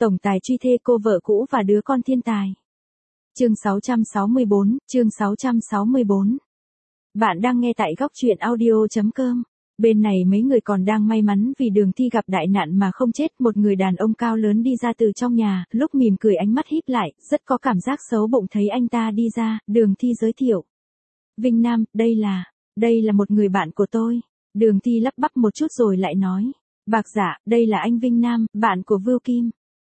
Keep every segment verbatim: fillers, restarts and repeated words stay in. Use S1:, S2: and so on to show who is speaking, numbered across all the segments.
S1: tổng tài truy thê cô vợ cũ và đứa con thiên tài. Chương sáu trăm sáu mươi bốn, chương sáu trăm sáu mươi bốn. Bạn đang nghe tại góc truyện audio chấm com. Bên này mấy người còn đang may mắn vì Đường Thi gặp đại nạn mà không chết. Một người đàn ông cao lớn đi ra từ trong nhà, lúc mỉm cười ánh mắt híp lại, rất có cảm giác xấu bụng thấy anh ta đi ra. Đường Thi giới thiệu. Vinh Nam, đây là, đây là một người bạn của tôi. Đường Thi lắp bắp một chút rồi lại nói. Bạc Dạ, đây là anh Vinh Nam, bạn của Vưu Kim.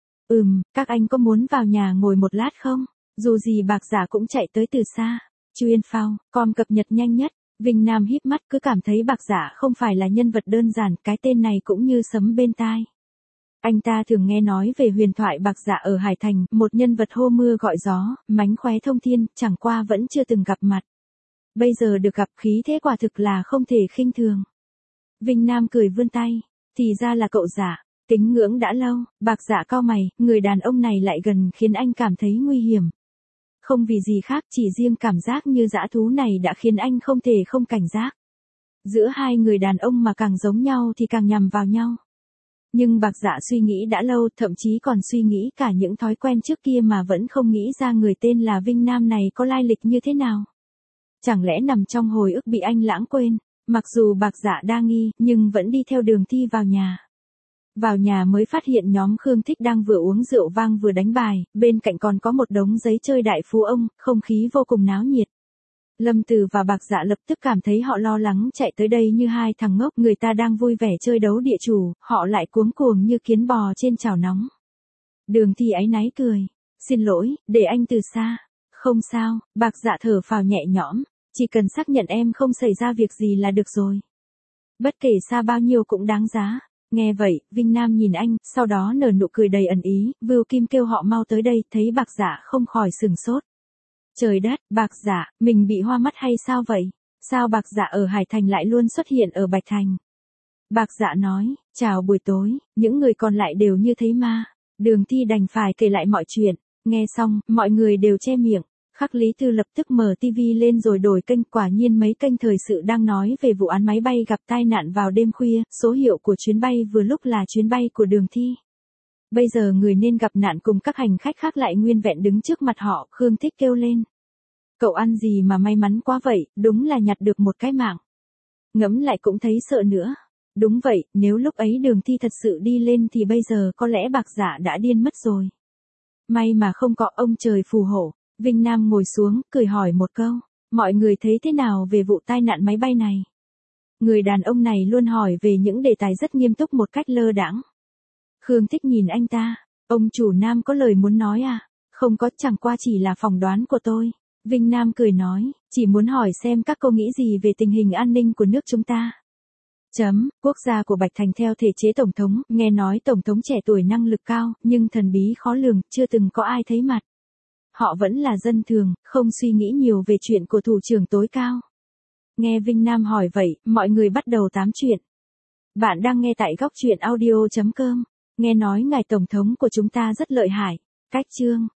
S1: Ừm, các anh có muốn vào nhà ngồi một lát không? Dù gì Bạc Dạ cũng chạy tới từ xa. Chuyên phao, com cập nhật nhanh nhất. Vinh Nam híp mắt cứ cảm thấy Bạc Dạ không phải là nhân vật đơn giản, cái tên này cũng như sấm bên tai. Anh ta thường nghe nói về huyền thoại Bạc Dạ ở Hải Thành, một nhân vật hô mưa gọi gió, mánh khóe thông thiên, chẳng qua vẫn chưa từng gặp mặt. Bây giờ được gặp khí thế quả thực là không thể khinh thường. Vinh Nam cười vươn tay, thì ra là cậu Dạ, tính ngưỡng đã lâu. Bạc Dạ cau mày, người đàn ông này lại gần khiến anh cảm thấy nguy hiểm. Không vì gì khác, chỉ riêng cảm giác như dã thú này đã khiến anh không thể không cảnh giác. Giữa hai người đàn ông mà càng giống nhau thì càng nhằm vào nhau. Nhưng Bạc Dạ suy nghĩ đã lâu, thậm chí còn suy nghĩ cả những thói quen trước kia mà vẫn không nghĩ ra người tên là Vinh Nam này có lai lịch như thế nào. Chẳng lẽ nằm trong hồi ức bị anh lãng quên. Mặc dù Bạc Dạ đa nghi, nhưng vẫn đi theo Đường Thi vào nhà. Vào nhà mới phát hiện nhóm Khương Thích đang vừa uống rượu vang vừa đánh bài, bên cạnh còn có một đống giấy chơi đại phú ông, không khí vô cùng náo nhiệt. Lâm Từ và Bạc Dạ lập tức cảm thấy họ lo lắng chạy tới đây như hai thằng ngốc, người ta đang vui vẻ chơi đấu địa chủ, họ lại cuống cuồng như kiến bò trên chảo nóng. Đường Thi áy náy cười, xin lỗi, để anh từ xa. Không sao, Bạc Dạ thở phào nhẹ nhõm, chỉ cần xác nhận em không xảy ra việc gì là được rồi. Bất kể xa bao nhiêu cũng đáng giá. Nghe vậy, Vinh Nam nhìn anh, sau đó nở nụ cười đầy ẩn ý. Vưu Kim kêu họ mau tới đây, thấy Bạc Dạ không khỏi sừng sốt. Trời đất, Bạc Dạ, mình bị hoa mắt hay sao vậy? Sao Bạc Dạ ở Hải Thành lại luôn xuất hiện ở Bạch Thành? Bạc Dạ nói, chào buổi tối, những người còn lại đều như thấy ma. Đường Thi đành phải kể lại mọi chuyện. Nghe xong, mọi người đều che miệng. Khắc Lý Tư lập tức mở tivi lên rồi đổi kênh, quả nhiên mấy kênh thời sự đang nói về vụ án máy bay gặp tai nạn vào đêm khuya, số hiệu của chuyến bay vừa lúc là chuyến bay của Đường Thi. Bây giờ người nên gặp nạn cùng các hành khách khác lại nguyên vẹn đứng trước mặt họ, Khương Thích kêu lên. Cậu ăn gì mà may mắn quá vậy, đúng là nhặt được một cái mạng. Ngẫm lại cũng thấy sợ nữa. Đúng vậy, nếu lúc ấy Đường Thi thật sự đi lên thì bây giờ có lẽ Bạc Dạ đã điên mất rồi. May mà không có, ông trời phù hộ. Vinh Nam ngồi xuống, cười hỏi một câu. Mọi người thấy thế nào về vụ tai nạn máy bay này? Người đàn ông này luôn hỏi về những đề tài rất nghiêm túc một cách lơ đãng. Khương Thích nhìn anh ta. Ông chủ Nam có lời muốn nói à? Không có, chẳng qua chỉ là phỏng đoán của tôi. Vinh Nam cười nói, chỉ muốn hỏi xem các cô nghĩ gì về tình hình an ninh của nước chúng ta. Chấm, quốc gia của Bạch Thành theo thể chế tổng thống, nghe nói tổng thống trẻ tuổi năng lực cao, nhưng thần bí khó lường, chưa từng có ai thấy mặt. Họ vẫn là dân thường, không suy nghĩ nhiều về chuyện của thủ trưởng tối cao. Nghe Vinh Nam hỏi vậy, mọi người bắt đầu tám chuyện. Bạn đang nghe tại góc truyện audio chấm com. Nghe nói ngài tổng thống của chúng ta rất lợi hại. Cách chương.